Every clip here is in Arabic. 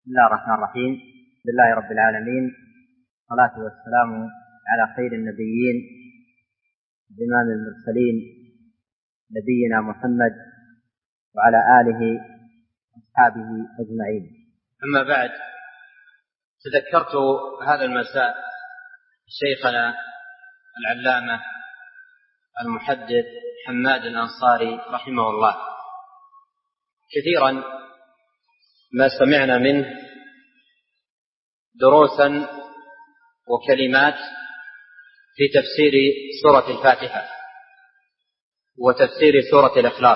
بسم الله الرحمن الرحيم. لله رب العالمين، والصلاة والسلام على خير النبيين إمام المرسلين نبينا محمد وعلى آله وأصحابه أجمعين. أما بعد، تذكرت هذا المساء شيخنا العلامة المحدث حماد الأنصاري رحمه الله كثيرا ما سمعنا منه دروسا وكلمات في تفسير سورة الفاتحة وتفسير سورة الإخلاص،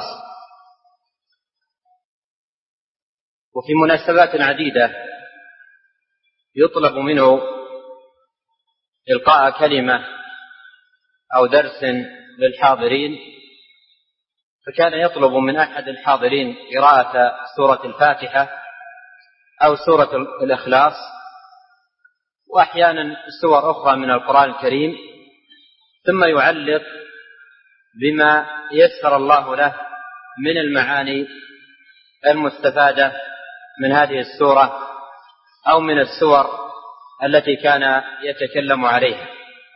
وفي مناسبات عديدة يطلب منه إلقاء كلمة أو درس للحاضرين، فكان يطلب من أحد الحاضرين قراءة سورة الفاتحة أو سورة الإخلاص، وأحيانا سور أخرى من القرآن الكريم، ثم يعلق بما يسر الله له من المعاني المستفادة من هذه السورة أو من السور التي كان يتكلم عليها.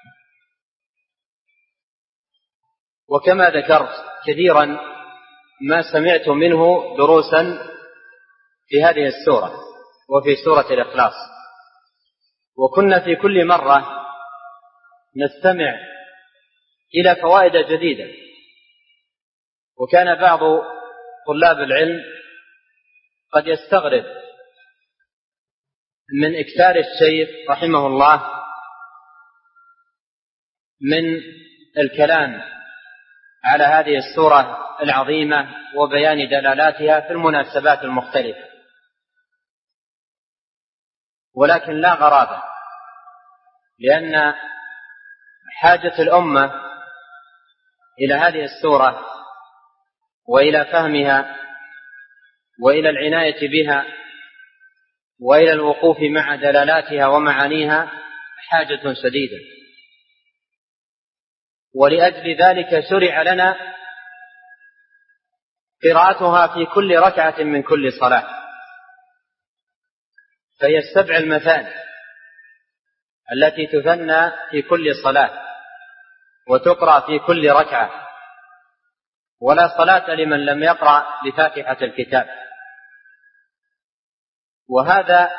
وكما ذكرت كثيرا ما سمعت منه دروسا في هذه السورة وفي سورة الإخلاص، وكنا في كل مرة نستمع إلى فوائد جديدة. وكان بعض طلاب العلم قد يستغرب من إكثار الشيخ رحمه الله من الكلام على هذه السورة العظيمة وبيان دلالاتها في المناسبات المختلفة، ولكن لا غرابة، لأن حاجة الأمة إلى هذه السورة وإلى فهمها وإلى العناية بها وإلى الوقوف مع دلالاتها ومعانيها حاجة شديدة، ولأجل ذلك شرع لنا قراءتها في كل ركعة من كل صلاة، فهي السبع المثاني التي تثنى في كل صلاة وتقرأ في كل ركعة، ولا صلاة لمن لم يقرأ بفاتحة الكتاب. وهذا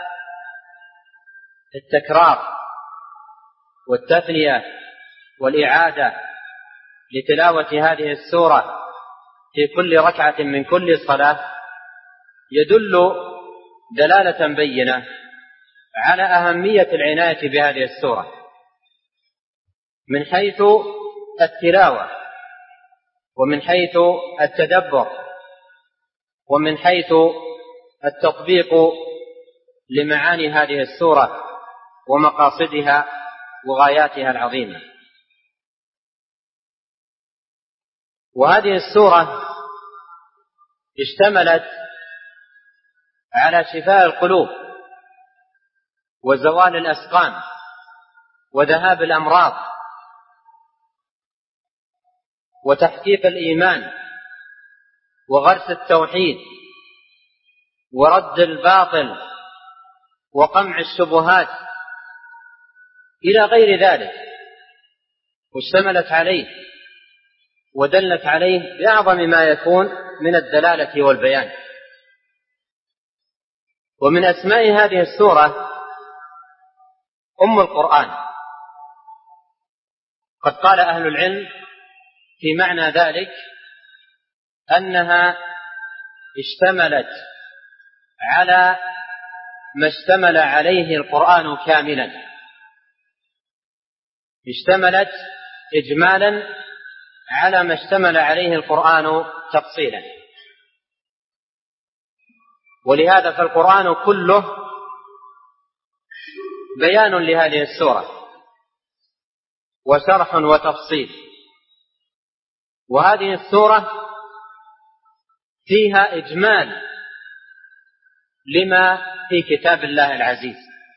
التكرار والتثنية والإعادة لتلاوة هذه السورة في كل ركعة من كل صلاة يدل دلالة بينة على أهمية العناية بهذه السورة من حيث التلاوة ومن حيث التدبر ومن حيث التطبيق لمعاني هذه السورة ومقاصدها وغاياتها العظيمة. وهذه السورة اشتملت على شفاء القلوب وزوال الأسقام وذهاب الأمراض وتحقيق الإيمان وغرس التوحيد ورد الباطل وقمع الشبهات إلى غير ذلك، واشتملت عليه ودلت عليه بأعظم ما يكون من الدلالة والبيان. ومن أسماء هذه السورة أم القرآن، قد قال أهل العلم في معنى ذلك أنها اشتملت على ما اشتمل عليه القرآن كاملا، اشتملت إجمالا على ما اشتمل عليه القرآن تفصيلا. ولهذا فالقرآن كله بيان لهذه السورة وشرح وتفصيل. وهذه السورة فيها إجمال لما في كتاب الله العزيز،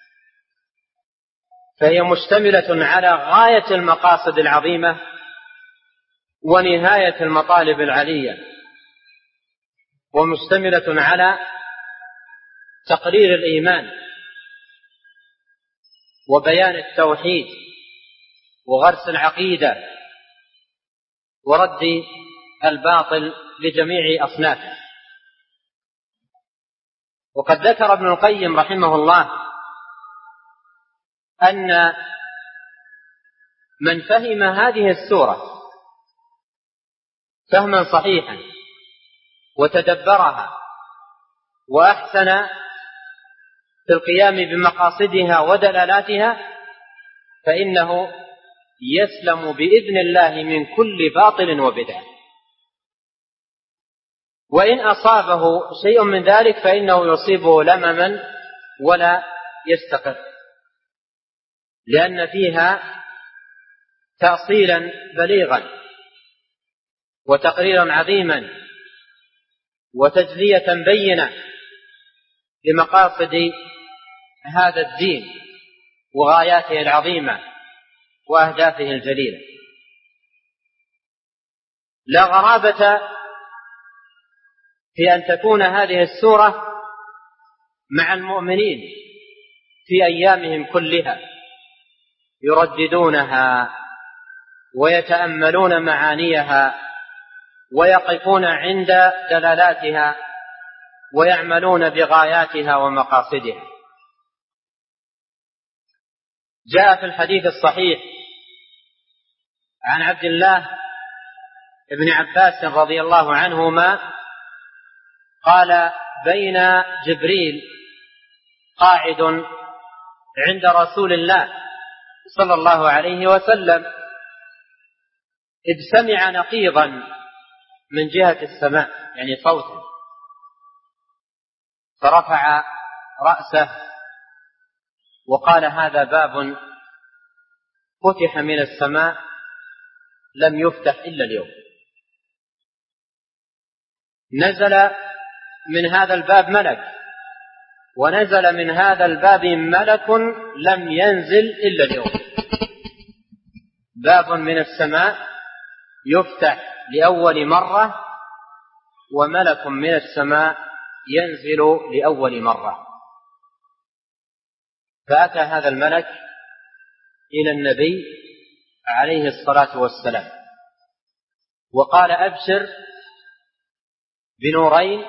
فهي مشتملة على غاية المقاصد العظيمة ونهاية المطالب العلية، ومشتملة على تقرير الإيمان وبيان التوحيد وغرس العقيدة ورد الباطل لجميع أصنافه. وقد ذكر ابن القيم رحمه الله أن من فهم هذه السورة فهما صحيحا وتدبرها وأحسن في القيام بمقاصدها ودلالاتها فإنه يسلم بإذن الله من كل باطل وبدعة، وإن أصابه شيء من ذلك فإنه يصيبه لمما ولا يستقر، لأن فيها تأصيلا بليغا وتقريرا عظيما وتجلية بينة لمقاصد هذا الدين وغاياته العظيمة وأهدافه الجليلة. لا غرابة في أن تكون هذه السورة مع المؤمنين في أيامهم كلها يرددونها ويتأملون معانيها ويقفون عند دلالاتها ويعملون بغاياتها ومقاصدها. جاء في الحديث الصحيح عن عبد الله بن عباس رضي الله عنهما قال: بين جبريل قاعد عند رسول الله صلى الله عليه وسلم إذ سمع نقيضا من جهة السماء، يعني صوتا، فرفع رأسه وقال: هذا باب فتح من السماء لم يفتح إلا اليوم. نزل من هذا الباب ملك، ونزل من هذا الباب ملك لم ينزل إلا اليوم. باب من السماء يفتح لأول مرة، وملك من السماء ينزل لأول مرة. فأتى هذا الملك إلى النبي عليه الصلاة والسلام وقال: أبشر بنورين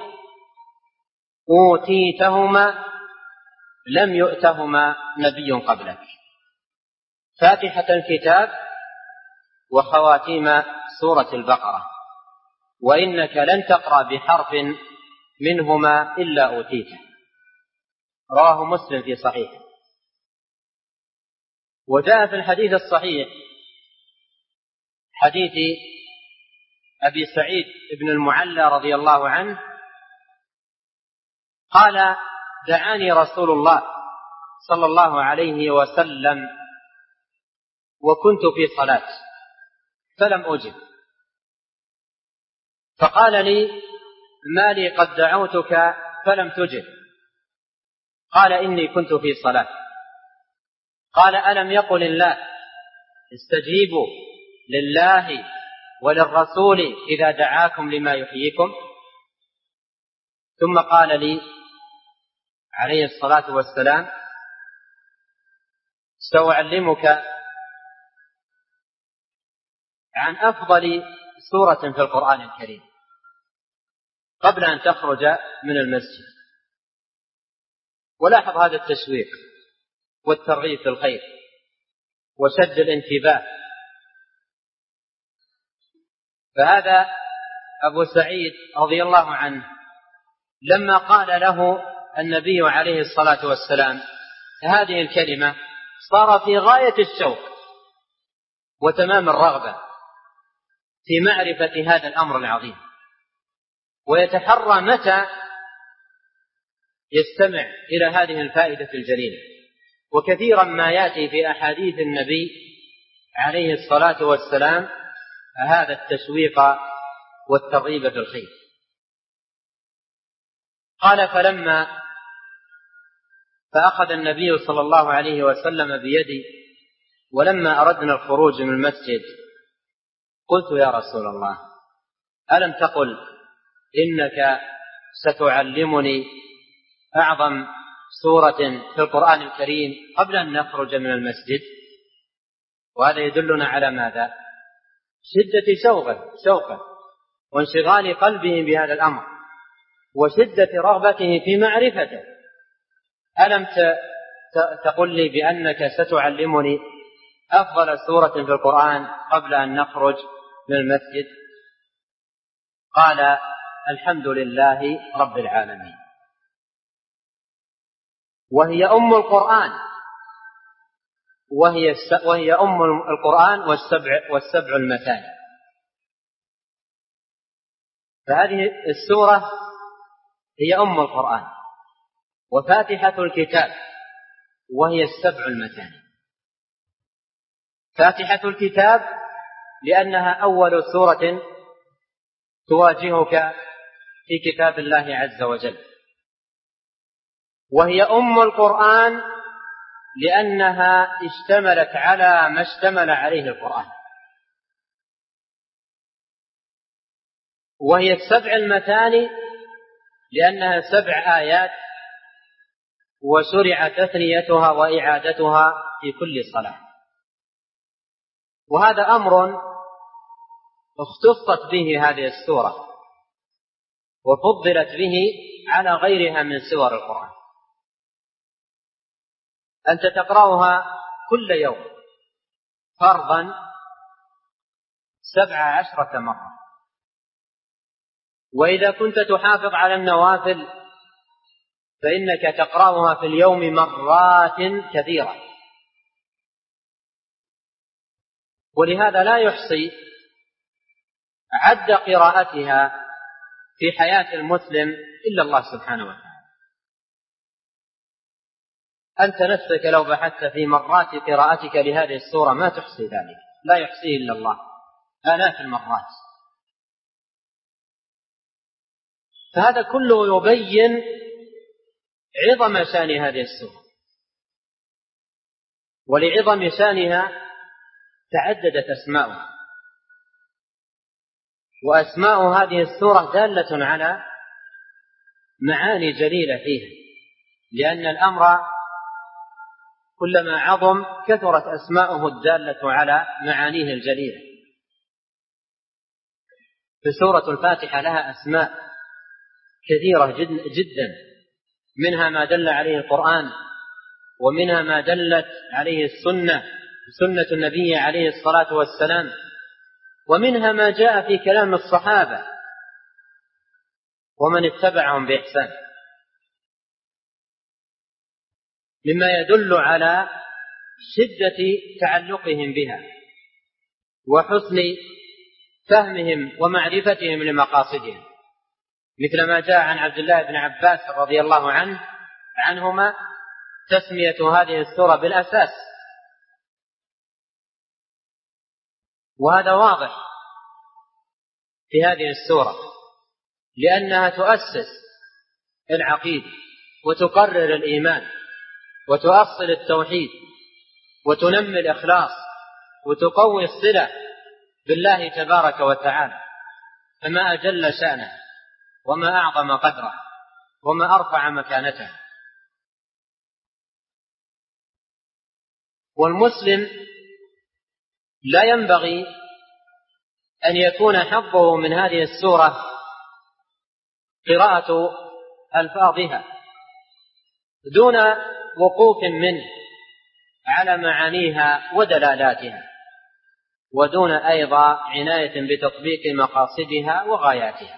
أوتيتهما لم يؤتهما نبي قبلك، فاتحة الكتاب وخواتيم سورة البقرة، وإنك لن تقرأ بحرف منهما إلا أوتيته. رواه مسلم في صحيحه. وجاء في الحديث الصحيح حديث أبي سعيد بن المعلى رضي الله عنه قال: دعاني رسول الله صلى الله عليه وسلم وكنت في صلاة فلم أجب، فقال لي: ما لي قد دعوتك فلم تجب؟ قال: إني كنت في صلاة. قال: ألم يقل الله استجيبوا لله وللرسول إذا دعاكم لما يحييكم؟ ثم قال لي عليه الصلاة والسلام: سأعلمك عن أفضل سورة في القرآن الكريم قبل أن تخرج من المسجد. ولاحظ هذا التشويق والترغيب في الخير وشد الانتباه. فهذا أبو سعيد رضي الله عنه لما قال له النبي عليه الصلاة والسلام هذه الكلمة صار في غاية الشوق وتمام الرغبة في معرفة هذا الأمر العظيم، ويتحرى متى يستمع إلى هذه الفائدة الجليلة. وكثيرا ما يأتي في أحاديث النبي عليه الصلاة والسلام هذا التشويق والترغيب في الخير. قال: فأخذ النبي صلى الله عليه وسلم بيدي، ولما أردنا الخروج من المسجد قلت: يا رسول الله، ألم تقل إنك ستعلمني أعظم سورة في القرآن الكريم قبل أن نخرج من المسجد، وهذا يدلنا على ماذا؟ شدة شوقه وانشغال قلبه بهذا الأمر وشدة رغبته في معرفته. ألم تقل لي بأنك ستعلمني أفضل سورة في القرآن قبل أن نخرج من المسجد؟ قال: الحمد لله رب العالمين، وهي أم القرآن، وهي أم القرآن والسبع المثاني. فهذه السورة هي أم القرآن وفاتحة الكتاب، وهي السبع المثاني. فاتحة الكتاب لأنها أول سورة تواجهك في كتاب الله عز وجل، وهي أم القرآن لأنها اشتملت على ما اشتمل عليه القرآن، وهي السبع المثاني لأنها 7 آيات وشرع تثنيتها وإعادتها في كل صلاة. وهذا أمر اختصت به هذه السورة وفضلت به على غيرها من سور القرآن. أنت تقرأها كل يوم فرضا 17 مرة، وإذا كنت تحافظ على النوافل فإنك تقرأها في اليوم مرات كثيرة. ولهذا لا يحصي عد قراءتها في حياة المسلم إلا الله سبحانه وتعالى. أنت نفسك لو بحثت في مرات قراءتك لهذه السورة ما تحصي ذلك، لا يحصيه إلا الله، آلاف المرات. فهذا كله يبين عظم شان هذه السورة، ولعظم شانها تعددت أسماؤها. وأسماء هذه السورة دالة على معاني جليلة فيها، لأن الأمر كلما عظم كثرت أسماؤه الدالة على معانيه الجليلة. في سورة الفاتحة لها أسماء كثيرة جدا، منها ما دل عليه القرآن، ومنها ما دلت عليه سنة النبي عليه الصلاة والسلام، ومنها ما جاء في كلام الصحابة ومن اتبعهم بإحسان، مما يدل على شدة تعلقهم بها وحسن فهمهم ومعرفتهم لمقاصدهم، مثل ما جاء عن عبد الله بن عباس رضي الله عنهما تسمية هذه السورة بالأساس. وهذا واضح في هذه السورة، لأنها تؤسس العقيدة وتقرر الإيمان وتؤصل التوحيد وتنمي الإخلاص وتقوي الصلة بالله تبارك وتعالى. فما أجل شأنه وما أعظم قدره وما أرفع مكانته. والمسلم لا ينبغي أن يكون حظه من هذه السورة قراءة ألفاظها دون وقوف منه على معانيها ودلالاتها، ودون أيضا عناية بتطبيق مقاصدها وغاياتها.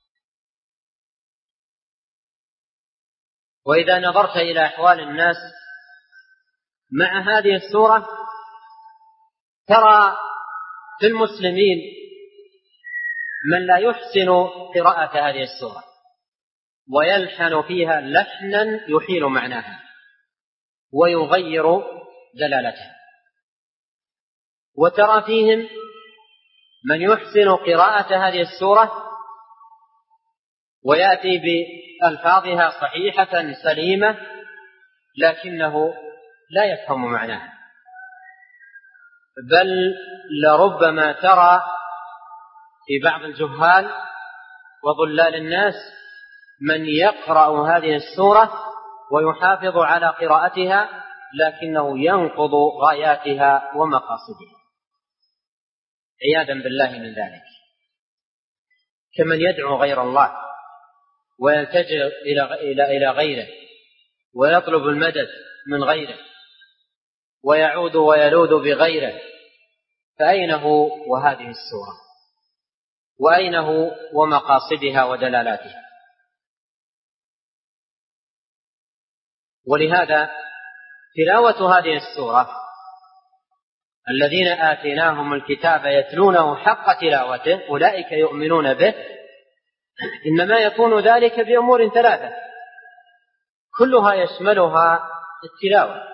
وإذا نظرت إلى أحوال الناس مع هذه السورة ترى في المسلمين من لا يحسن قراءة هذه السورة ويلحن فيها لحنا يحيل معناها ويغير دلالتها، وترى فيهم من يحسن قراءة هذه السورة ويأتي بألفاظها صحيحة سليمة لكنه لا يفهم معناها، بل لربما ترى في بعض الجهال وضلال الناس من يقرأ هذه السورة ويحافظ على قراءتها لكنه ينقض غاياتها ومقاصدها عياذا بالله من ذلك، كمن يدعو غير الله ويلتجئ إلى غيره ويطلب المدد من غيره ويعود ويلوذ بغيره. فأين هو وهذه السورة؟ وأين هو ومقاصدها ودلالاتها؟ ولهذا تلاوة هذه السورة الذين آتيناهم الكتاب يتلونه حق تلاوته أولئك يؤمنون به، إنما يكون ذلك بأمور ثلاثة كلها يشملها التلاوة: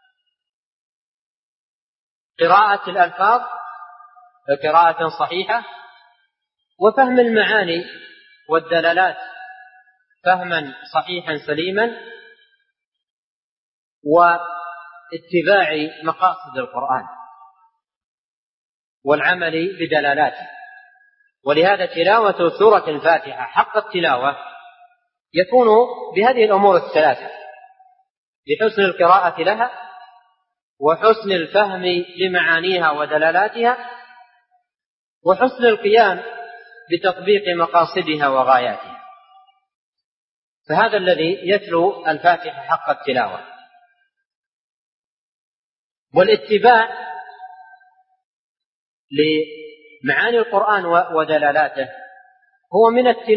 قراءة الألفاظ قراءة صحيحة، وفهم المعاني والدلالات فهما صحيحا سليما، واتباع مقاصد القرآن والعمل بدلالاته. ولهذا تلاوة سورة الفاتحة حق التلاوة يكون بهذه الأمور الثلاثة: بحسن القراءة لها، وحسن الفهم لمعانيها ودلالاتها، وحسن القيام بتطبيق مقاصدها وغاياتها. فهذا الذي يتلو الفاتحة حق التلاوة. والاتباع لمعاني القرآن ودلالاته هو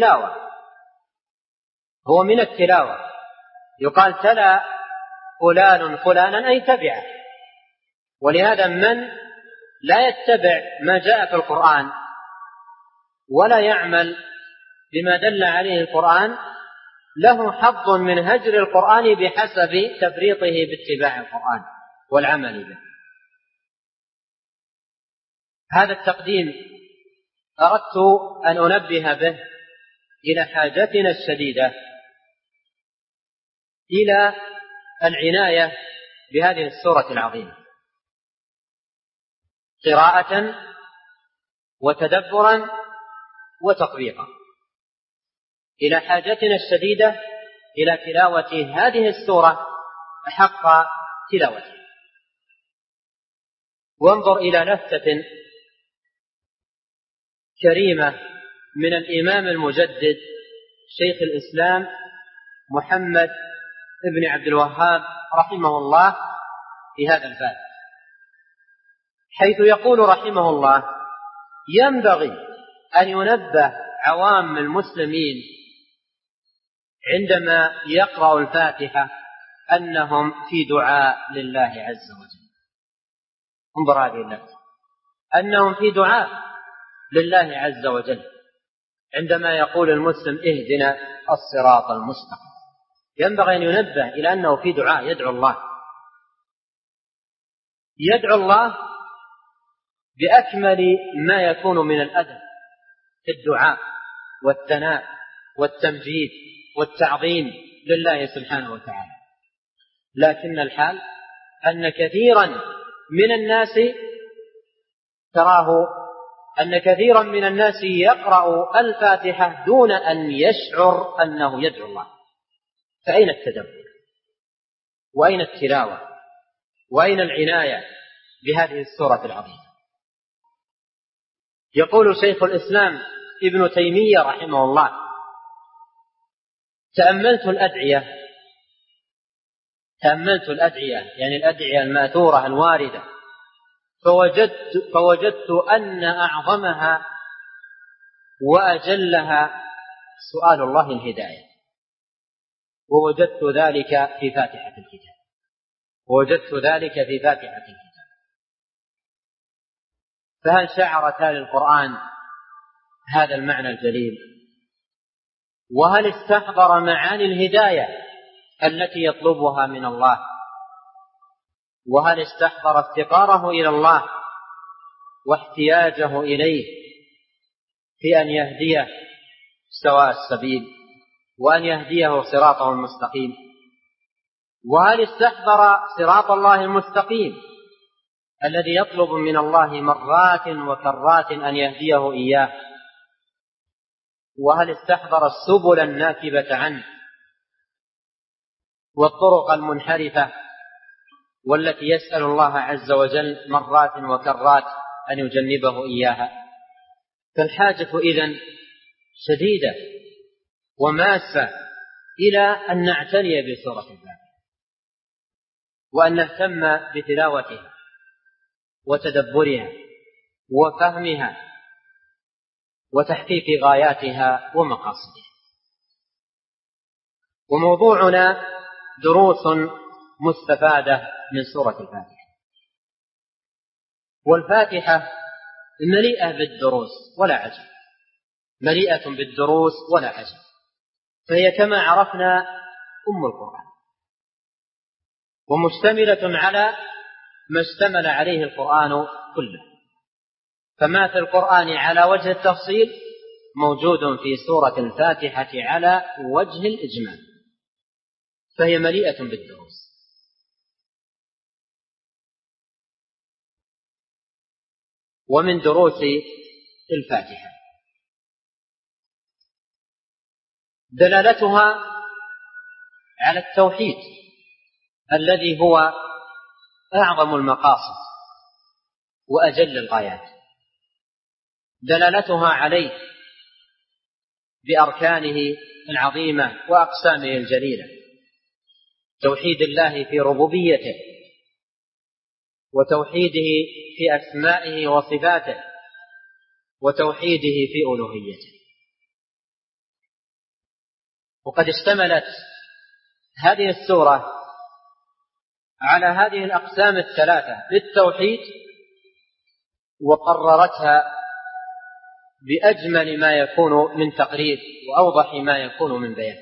من التلاوة. يقال تلا فلان فلانا أي تبعه. ولهذا من لا يتبع ما جاء في القرآن ولا يعمل بما دل عليه القرآن له حظ من هجر القرآن بحسب تفريطه باتباع القرآن والعمل به. هذا التقديم أردت أن أنبه به إلى حاجتنا الشديدة إلى العناية بهذه السورة العظيمة قراءة وتدبرا وتطبيقا، إلى حاجتنا الشديدة إلى تلاوة هذه السورة حق تلاوتها. وانظر إلى لفتة كريمة من الإمام المجدد شيخ الإسلام محمد بن عبد الوهاب رحمه الله في هذا الباب، حيث يقول رحمه الله: ينبغي أن ينبه عوام المسلمين عندما يقرأ الفاتحة أنهم في دعاء لله عز وجل. انظر هذه اللفتة، أنهم في دعاء لله عز وجل عندما يقول المسلم اهدنا الصراط المستقيم. ينبغي أن ينبه إلى أنه في دعاء، يدعو الله بأكمل ما يكون من الأدب في الدعاء والثناء والتمجيد والتعظيم لله سبحانه وتعالى. لكن الحال أن كثيرا من الناس يقرأ الفاتحة دون أن يشعر أنه يدعو الله. فأين التدبر؟ وأين التلاوة؟ وأين العناية بهذه السورة العظيمة؟ يقول شيخ الإسلام ابن تيمية رحمه الله: تأملت الأدعية يعني الأدعية الماثورة الواردة، فوجدت أن أعظمها وأجلها سؤال الله الهداية، ووجدت ذلك في فاتحة الكتاب. فهل شعر تالي القرآن هذا المعنى الجليل؟ وهل استحضر معاني الهداية التي يطلبها من الله؟ وهل استحضر افتقاره إلى الله واحتياجه إليه في أن يهديه سواء السبيل وأن يهديه صراطه المستقيم؟ وهل استحضر صراط الله المستقيم الذي يطلب من الله مرات وكرات أن يهديه إياه؟ وهل استحضر السبل الناكبة عنه والطرق المنحرفة والتي يسأل الله عز وجل مرات وكرات أن يجنبه إياها؟ فالحاجة إذن شديدة وماسة إلى أن نعتني بسورة الفاتحة وأن نهتم بتلاوتها وتدبرها وفهمها وتحقيق غاياتها ومقاصدها. وموضوعنا دروس مستفادة من سورة الفاتحة. والفاتحة مليئة بالدروس ولا عجب، مليئة بالدروس ولا عجب، فهي كما عرفنا أم القرآن، ومشتملة على ما اشتمل عليه القرآن كله. فما في القرآن على وجه التفصيل موجود في سورة الفاتحة على وجه الإجمال، فهي مليئة بالدروس. ومن دروس الفاتحة دلالتها على التوحيد الذي هو أعظم المقاصد وأجل الغايات، دلالتها عليه بأركانه العظيمة وأقسامه الجليلة: توحيد الله في ربوبيته، وتوحيده في أسمائه وصفاته، وتوحيده في ألوهيته. وقد اشتملت هذه السورة على هذه الأقسام الثلاثة للتوحيد، وقررتها بأجمل ما يكون من تقرير وأوضح ما يكون من بيان.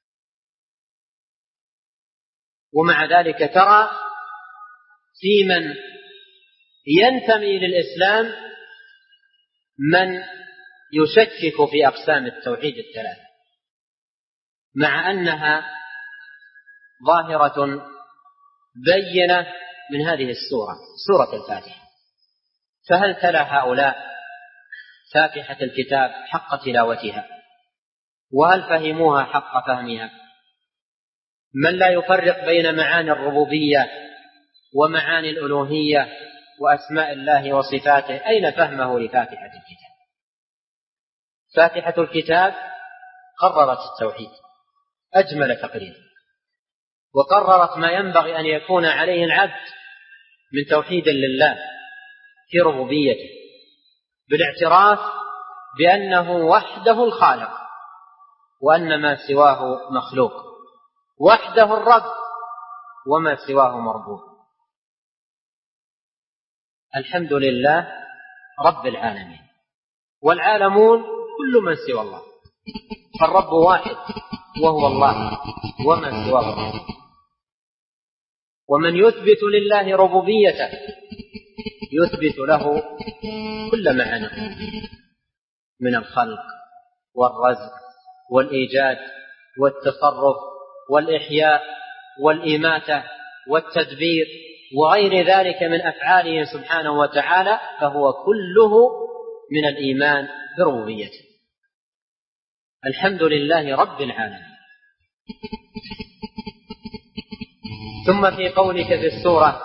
ومع ذلك ترى في من ينتمي للإسلام من يشكك في أقسام التوحيد الثلاثة، مع أنها ظاهرة بينة من هذه السورة، سورة الفاتحة. فهل تلا هؤلاء فاتحة الكتاب حق تلاوتها؟ وهل فهموها حق فهمها؟ من لا يفرق بين معاني الربوبية ومعاني الألوهية وأسماء الله وصفاته، أين فهمه لفاتحة الكتاب؟ فاتحة الكتاب قررت التوحيد أجمل تقرير، وقررت ما ينبغي أن يكون عليه العبد من توحيد لله في ربوبيته، بالاعتراف بأنه وحده الخالق وأن ما سواه مخلوق، وحده الرب وما سواه مربوب. الحمد لله رب العالمين، والعالمون كل من سوى الله، فالرب واحد وهو الله وما سواه مربوب. ومن يثبت لله ربوبيته يثبت له كل معاني من الخلق والرزق والإيجاد والتصرف والإحياء والإماتة والتدبير وغير ذلك من أفعاله سبحانه وتعالى، فهو كله من الإيمان بربوبيته. الحمد لله رب العالمين. ثم في قولك في السورة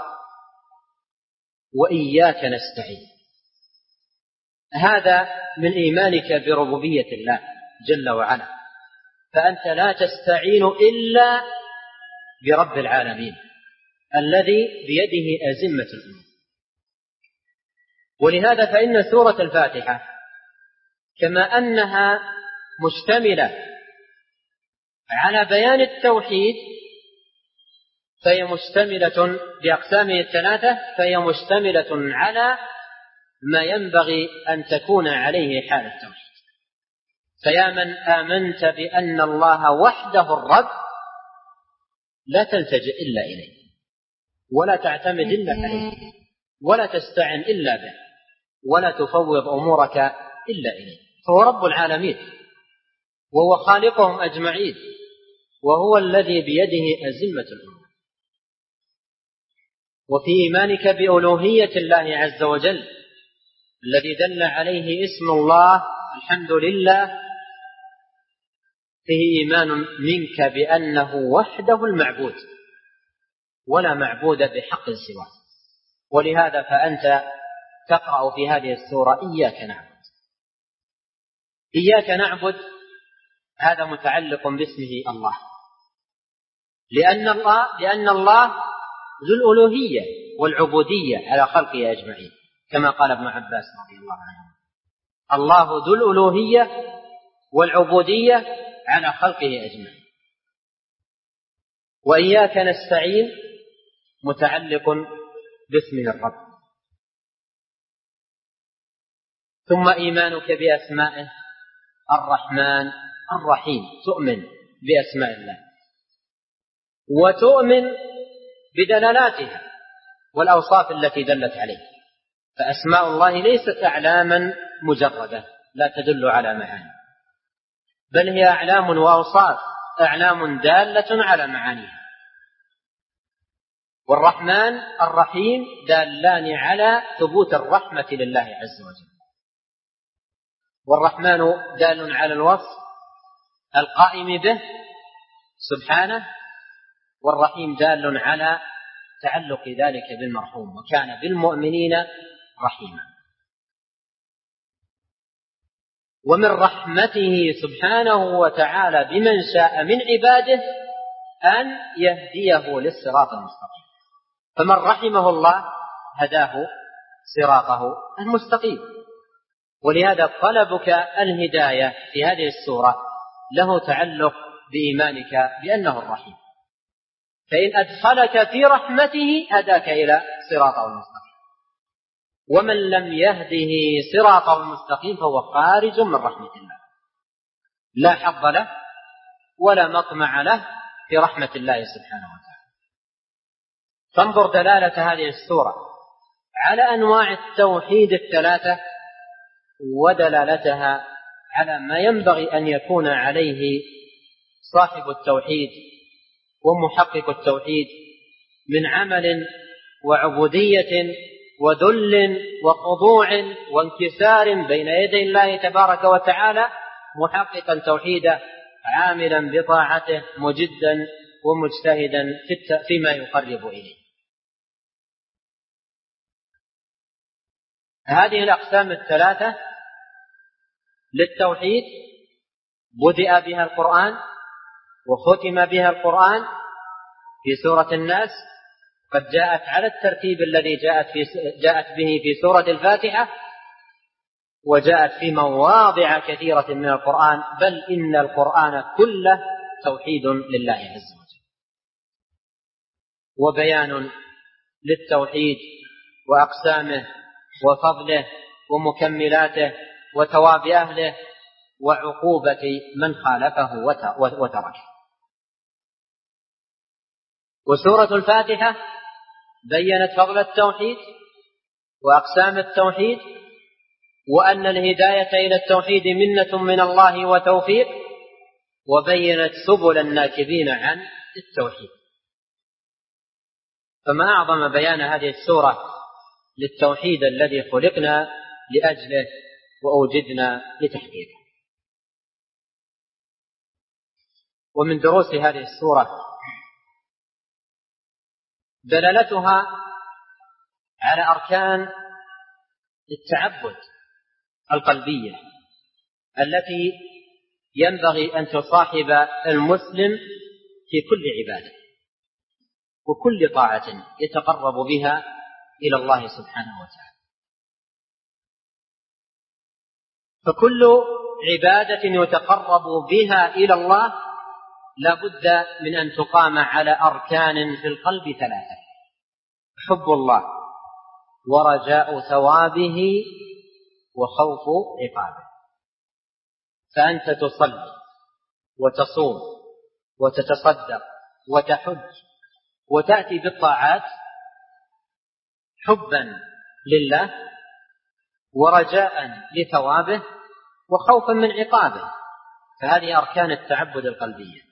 وإياك نستعين، هذا من إيمانك بربوبية الله جل وعلا، فأنت لا تستعين إلا برب العالمين الذي بيده أزمة الأمور. ولهذا فإن سورة الفاتحة كما أنها مشتملة على بيان التوحيد فهي مشتملة بأقسامه الثلاثة، فهي مشتملة على ما ينبغي أن تكون عليه حال التوحيد. فيا من آمنت بأن الله وحده الرب لا تلتجئ إلا إليه، ولا تعتمد إلا عليه، ولا تستعن إلا به، ولا تفوض أمورك إلا إليه، فهو رب العالمين وهو خالقهم أجمعين، وهو الذي بيده أزمة الأمور. وفي إيمانك بألوهية الله عز وجل الذي دل عليه اسم الله الحمد لله فيه إيمان منك بأنه وحده المعبود ولا معبود بحق سواه. ولهذا فأنت تقرأ في هذه السورة إياك نعبد. إياك نعبد هذا متعلق باسمه الله، لأن الله ذو الألوهية والعبودية على خلقه أجمعين، كما قال ابن عباس رضي الله عنه: الله ذو الألوهية والعبودية على خلقه أجمعين. وإياك نستعين متعلق باسمه الرب. ثم إيمانك بأسمائه الرحمن الرحيم، تؤمن بأسماء الله وتؤمن بدلالاتها والأوصاف التي دلت عليه. فأسماء الله ليست أعلاما مجردة لا تدل على معاني، بل هي أعلام وأوصاف، أعلام دالة على معانيها. والرحمن الرحيم دالان على ثبوت الرحمة لله عز وجل. والرحمن دال على الوصف القائم به سبحانه، والرحيم دال على تعلق ذلك بالمرحوم، وكان بالمؤمنين رحيما. ومن رحمته سبحانه وتعالى بمن شاء من عباده أن يهديه للصراط المستقيم. فمن رحمه الله هداه صراطه المستقيم. ولهذا طلبك الهداية في هذه السورة له تعلق بإيمانك بأنه الرحيم، فإن أدخلك في رحمته هداك إلى صراطه المستقيم. ومن لم يهده صراطه المستقيم فهو خارج من رحمة الله، لا حظ له ولا مطمع له في رحمة الله سبحانه وتعالى. فانظر دلالة هذه السورة على أنواع التوحيد الثلاثة، ودلالتها على ما ينبغي أن يكون عليه صاحب التوحيد ومحقق التوحيد من عمل وعبودية وذل وخضوع وانكسار بين يدي الله تبارك وتعالى، محققا توحيده، عاملا بطاعته، مجدا ومجتهدا فيما يقرب إليه. هذه الأقسام الثلاثة للتوحيد بدأ بها القرآن وختم بها القرآن في سورة الناس، قد جاءت على الترتيب الذي جاءت به في سورة الفاتحة، وجاءت في مواضع كثيرة من القرآن، بل إن القرآن كله توحيد لله عز وجل وبيان للتوحيد وأقسامه وفضله ومكملاته وثواب أهله وعقوبة من خالفه وتركه. وسورة الفاتحة بيّنت فضل التوحيد وأقسام التوحيد، وأن الهداية إلى التوحيد منة من الله وتوفيق، وبيّنت سبل الناكبين عن التوحيد. فما أعظم بيان هذه السورة للتوحيد الذي خلقنا لأجله وأوجدنا لتحقيقه. ومن دروس هذه السورة دلالتها على أركان التعبد القلبية التي ينبغي أن تصاحب المسلم في كل عبادة وكل طاعة يتقرب بها إلى الله سبحانه وتعالى. فكل عبادة يتقرب بها إلى الله لا بد من أن تقام على أركان في القلب ثلاثة: حب الله ورجاء ثوابه وخوف عقابه. فأنت تصلي وتصوم وتتصدق وتحج وتأتي بالطاعات حبا لله ورجاء لثوابه وخوفا من عقابه. فهذه أركان التعبد القلبية.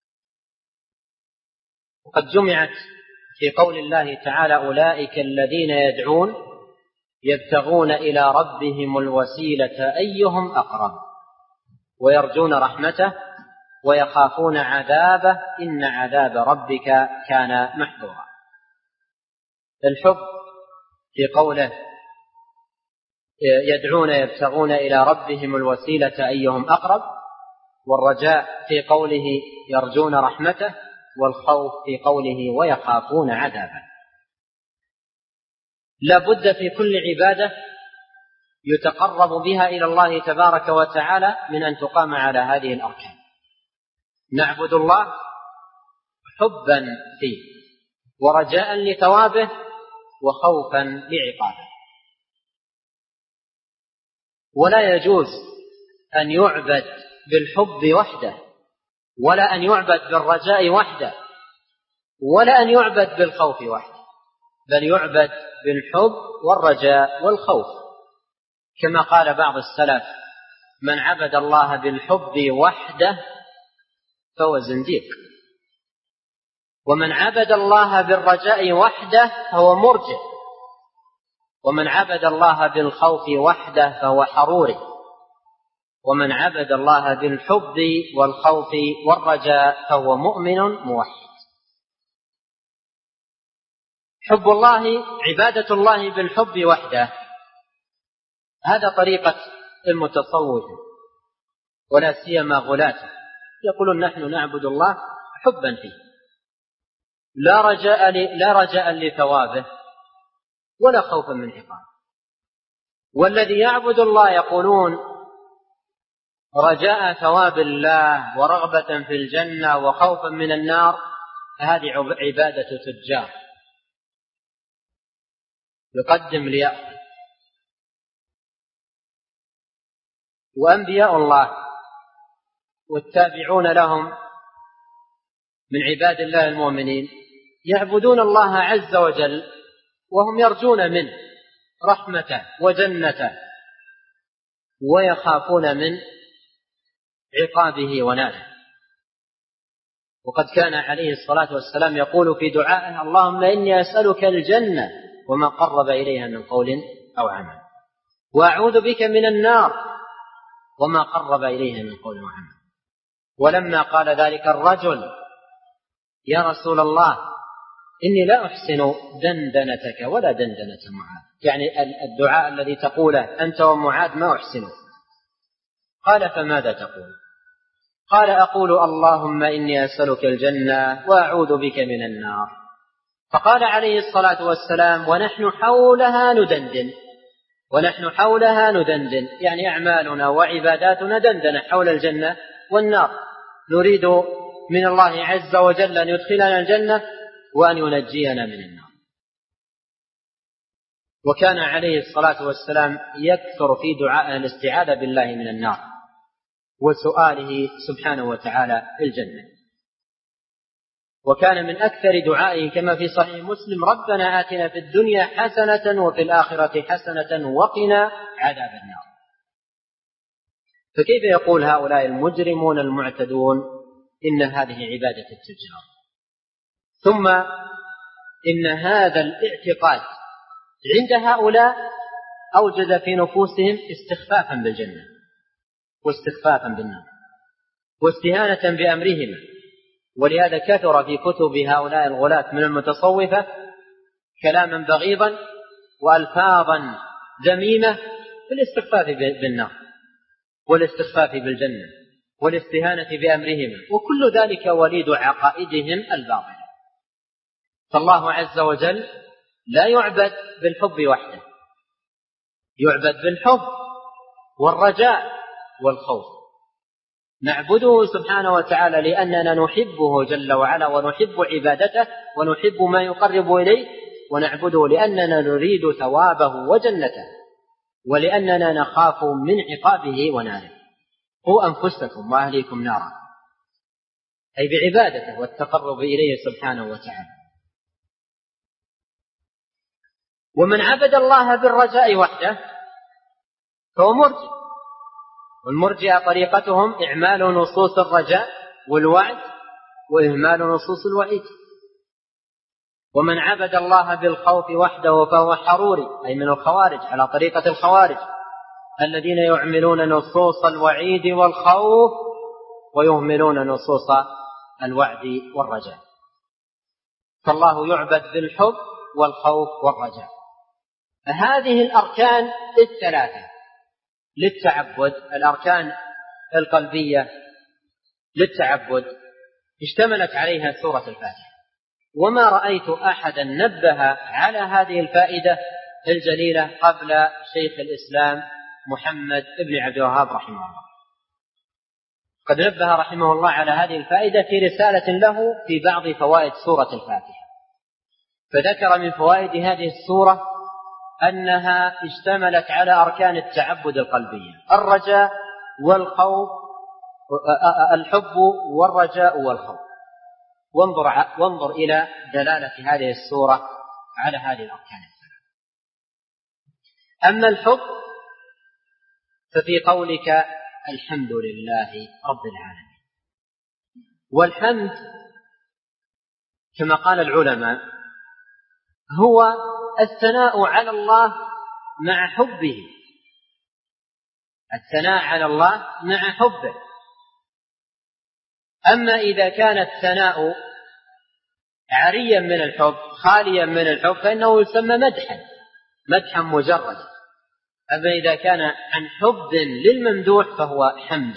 وقد جمعت في قول الله تعالى: أولئك الذين يدعون يبتغون إلى ربهم الوسيلة أيهم أقرب ويرجون رحمته ويخافون عذابه إن عذاب ربك كان محذورا. الحب في قوله يدعون يبتغون إلى ربهم الوسيلة أيهم أقرب، والرجاء في قوله يرجون رحمته، والخوف في قوله ويخافون عذابه. لا بد في كل عبادة يتقرب بها إلى الله تبارك وتعالى من أن تقام على هذه الأركان: نعبد الله حبا فيه، ورجاء لثوابه، وخوفا لعقابه. ولا يجوز أن يعبد بالحب وحده، ولا أن يعبد بالرجاء وحده، ولا أن يعبد بالخوف وحده، بل يعبد بالحب والرجاء والخوف، كما قال بعض السلف: من عبد الله بالحب وحده فهو زنديق، ومن عبد الله بالرجاء وحده فهو مرجئ، ومن عبد الله بالخوف وحده فهو حروري، ومن عبد الله بالحب والخوف والرجاء فهو مؤمن موحد. حب الله، عبادة الله بالحب وحده، هذا طريقة المتصوف، ولا سيما غلاته، يقولون نحن نعبد الله حبا فيه، لا رجاء لثوابه ولا خوفا من عقابه. والذي يعبد الله يقولون رجاء ثواب الله ورغبة في الجنة وخوفا من النار، هذه عبادة تجار، يقدم ليأخذ. وأنبياء الله والتابعون لهم من عباد الله المؤمنين يعبدون الله عز وجل وهم يرجون منه رحمته وجنته، ويخافون من عقابه وناره. وقد كان عليه الصلاة والسلام يقول في دعائه: اللهم إني أسألك الجنة وما قرب إليها من قول أو عمل، وأعوذ بك من النار وما قرب إليها من قول وعمل. ولما قال ذلك الرجل: يا رسول الله إني لا أحسن دندنتك ولا دندنة معاذ، يعني الدعاء الذي تقوله أنت ومعاذ ما أحسنه. قال: فماذا تقول؟ قال: أقول اللهم إني أسألك الجنة وأعوذ بك من النار. فقال عليه الصلاة والسلام: ونحن حولها ندندن، يعني أعمالنا وعباداتنا دندنة حول الجنة والنار، نريد من الله عز وجل أن يدخلنا الجنة وأن ينجينا من النار. وكان عليه الصلاة والسلام يكثر في دعاء الاستعاذة بالله من النار وسؤاله سبحانه وتعالى الجنة. وكان من أكثر دعائه كما في صحيح مسلم: ربنا آتنا في الدنيا حسنة وفي الآخرة حسنة وقنا عذاب النار. فكيف يقول هؤلاء المجرمون المعتدون إن هذه عبادة التجار؟ ثم إن هذا الاعتقاد عند هؤلاء أوجد في نفوسهم استخفافا بالجنة واستخفافا بالنار واستهانة بأمرهما. ولهذا كثر في كتب هؤلاء الغلاة من المتصوفة كلاما بغيضا وألفاظا ذميمة في الاستخفاف بالنار والاستخفاف بالجنة والاستهانة بأمرهما، وكل ذلك وليد عقائدهم الباطلة. فالله عز وجل لا يعبد بالحب وحده، يعبد بالحب والرجاء والخوف. نعبده سبحانه وتعالى لأننا نحبه جل وعلا ونحب عبادته ونحب ما يقرب إليه، ونعبده لأننا نريد ثوابه وجنته، ولأننا نخاف من عقابه وناره. قوا أنفسكم وأهليكم نارا، أي بعبادته والتقرب إليه سبحانه وتعالى. ومن عبد الله بالرجاء وحده فهو مرجئ، والمرجئة طريقتهم إعمال نصوص الرجاء والوعد وإهمال نصوص الوعيد. ومن عبد الله بالخوف وحده فهو حروري، أي من الخوارج، على طريقة الخوارج الذين يعملون نصوص الوعيد والخوف ويهملون نصوص الوعد والرجاء. فالله يعبد بالحب والخوف والرجاء. هذه الأركان الثلاثة للتعبد، الأركان القلبية للتعبد، اشتملت عليها سورة الفاتحة، وما رأيت أحدا نبه على هذه الفائدة الجليلة قبل شيخ الإسلام محمد بن عبد الوهاب رحمه الله. قد نبه رحمه الله على هذه الفائدة في رسالة له في بعض فوائد سورة الفاتحة، فذكر من فوائد هذه السورة أنها اشتملت على أركان التعبد القلبية: الرجاء والخوف، الحب والرجاء والخوف. وانظر إلى دلالة هذه السورة على هذه الأركان الثلاثة. أما الحب ففي قولك الحمد لله رب العالمين، والحمد كما قال العلماء هو الثناء على الله مع حبه، الثناء على الله مع حبه. أما إذا كان الثناء عاريا من الحب خاليا من الحب فإنه يسمى مدحا مجردا. أما إذا كان عن حب للممدوح فهو حمد.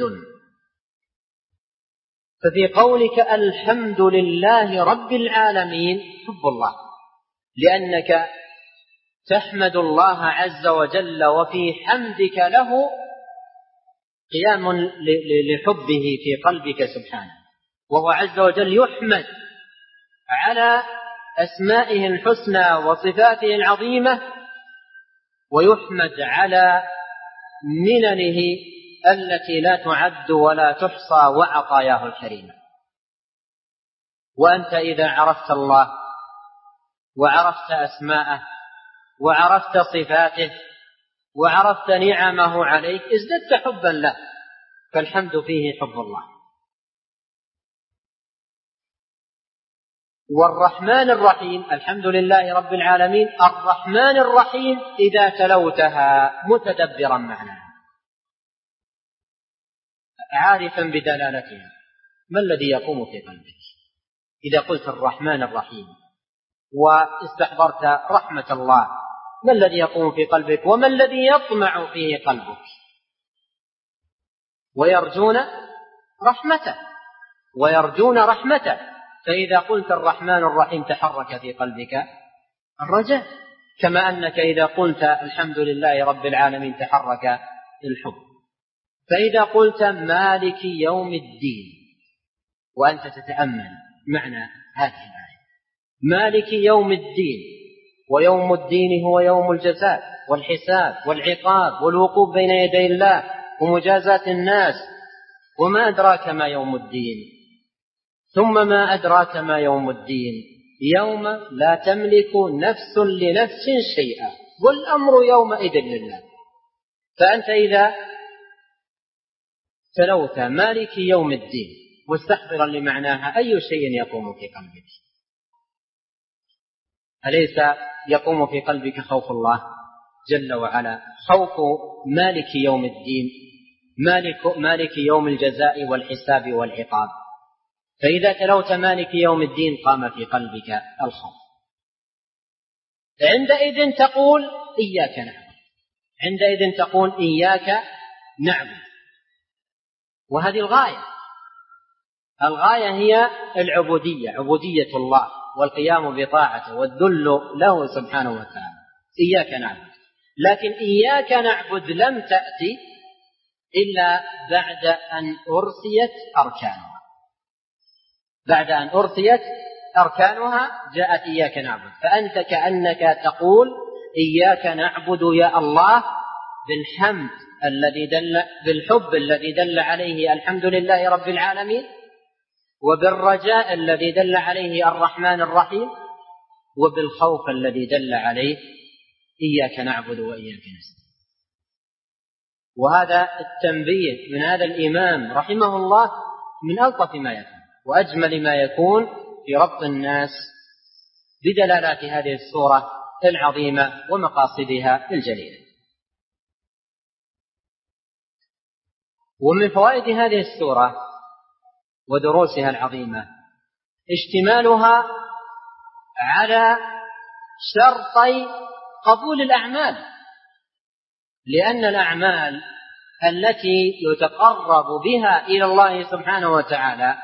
ففي قولك الحمد لله رب العالمين حب الله، لأنك تحمد الله عز وجل وفي حمدك له قيام لحبه في قلبك سبحانه، وهو عز وجل يحمد على أسمائه الحسنى وصفاته العظيمة، ويحمد على مننه التي لا تعد ولا تحصى وعطاياه الكريمة. وأنت إذا عرفت الله وعرفت أسماءه وعرفت صفاته وعرفت نعمه عليك ازددت حبا له، فالحمد فيه حب الله. والرحمن الرحيم، الحمد لله رب العالمين الرحمن الرحيم، إذا تلوتها متدبرا معناها عارفا بدلالتها ما الذي يقوم في قلبك؟ إذا قلت الرحمن الرحيم واستحضرت رحمة الله ما الذي يقوم في قلبك وما الذي يطمع فيه قلبك؟ ويرجون رحمته. فإذا قلت الرحمن الرحيم تحرك في قلبك الرجاء، كما أنك إذا قلت الحمد لله رب العالمين تحرك الحب. فإذا قلت مالك يوم الدين وأنت تتأمل معنى هذه الآية، مالك يوم الدين، ويوم الدين هو يوم الجزاء والحساب والعقاب والوقوف بين يدي الله ومجازاة الناس، وما أدراك ما يوم الدين، ثم ما أدراك ما يوم الدين، يوم لا تملك نفس لنفس شيئا والأمر يومئذ لله. فأنت إذا تلوت مالك يوم الدين مستحضرا لمعناها أي شيء يقوم في قلبك؟ أليس يقوم في قلبك خوف الله جل وعلا، خوف مالك يوم الدين، مالك يوم الجزاء والحساب والعقاب؟ فإذا تلوت مالك يوم الدين قام في قلبك الخوف. عندئذ تقول إياك نعبد، عندئذ تقول إياك نعبد، وهذه الغاية هي العبودية، عبودية الله والقيام بطاعته والذل له سبحانه وتعالى. إياك نعبد، لكن إياك نعبد لم تأتي إلا بعد أن أرسيت أركانها. بعد أن أرسيت أركانها جاءت إياك نعبد. فأنت كأنك تقول إياك نعبد يا الله بالحمد بالحب الذي دل عليه الحمد لله رب العالمين، وبالرجاء الذي دل عليه الرحمن الرحيم، وبالخوف الذي دل عليه إياك نعبد وإياك نستعين. وهذا التنبيه من هذا الإمام رحمه الله من ألطف ما يكون وأجمل ما يكون في ربط الناس بدلالات هذه السورة العظيمة ومقاصدها الجليلة. ومن فوائد هذه السورة ودروسها العظيمة، اشتمالها على شرطي قبول الأعمال، لأن الأعمال التي يتقرب بها إلى الله سبحانه وتعالى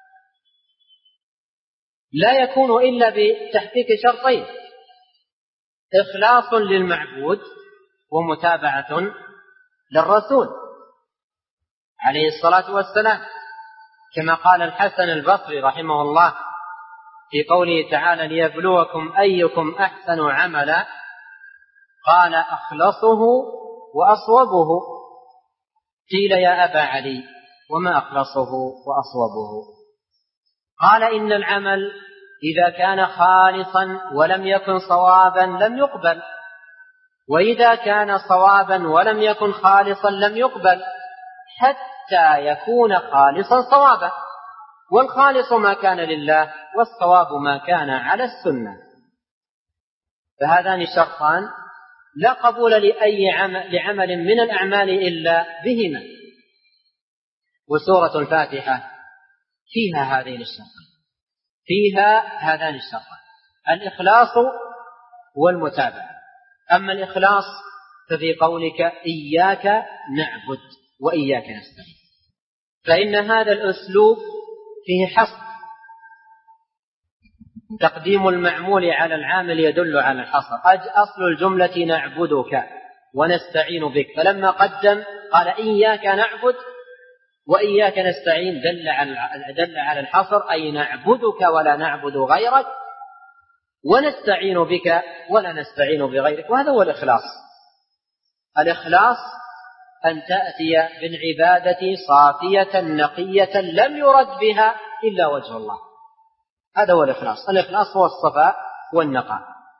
لا يكون إلا بتحقيق شرطين: إخلاص للمعبود ومتابعة للرسول عليه الصلاة والسلام، كما قال الحسن البصري رحمه الله في قوله تعالى: ليبلوكم أيكم أحسن عملا، قال: أخلصه وأصوبه. قيل: يا أبا علي وما أخلصه وأصوبه؟ قال: إن العمل إذا كان خالصا ولم يكن صوابا لم يقبل، وإذا كان صوابا ولم يكن خالصا لم يقبل، حتى يكون خالصا صوابا، والخالص ما كان لله والصواب ما كان على السنة. فهذان الشرطان لا قبول لعمل من الأعمال إلا بهما، وسورة الفاتحة فيها هذان الشرطان: الإخلاص والمتابعة. أما الإخلاص ففي قولك: إياك نعبد وإياك نستعين، فإن هذا الأسلوب فيه حصر، تقديم المعمول على العامل يدل على الحصر. أصل الجملة نعبدك ونستعين بك، فلما قدم قال: إياك نعبد وإياك نستعين دل على الحصر، أي نعبدك ولا نعبد غيرك، ونستعين بك ولا نستعين بغيرك. وهذا هو الإخلاص. الإخلاص أن تأتي بالعبادة صافية نقية لم يرد بها إلا وجه الله. هذا هو الإخلاص. الإخلاص هو الصفاء والنقاء،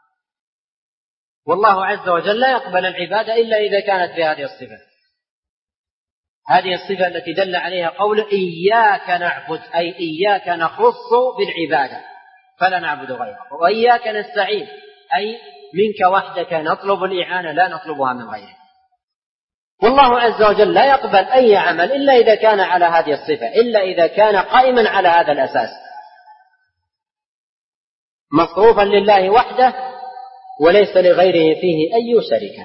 والله عز وجل لا يقبل العبادة إلا إذا كانت بهذه الصفة. هذه الصفة التي دل عليها قول إياك نعبد، أي إياك نخص بالعبادة فلا نعبد غيرك، وإياك نستعين، أي منك وحدك نطلب الإعانة لا نطلبها من غيرك. والله عز وجل لا يقبل أي عمل إلا إذا كان على هذه الصفة، إلا إذا كان قائما على هذا الأساس، مصروفا لله وحده وليس لغيره فيه أي شركة.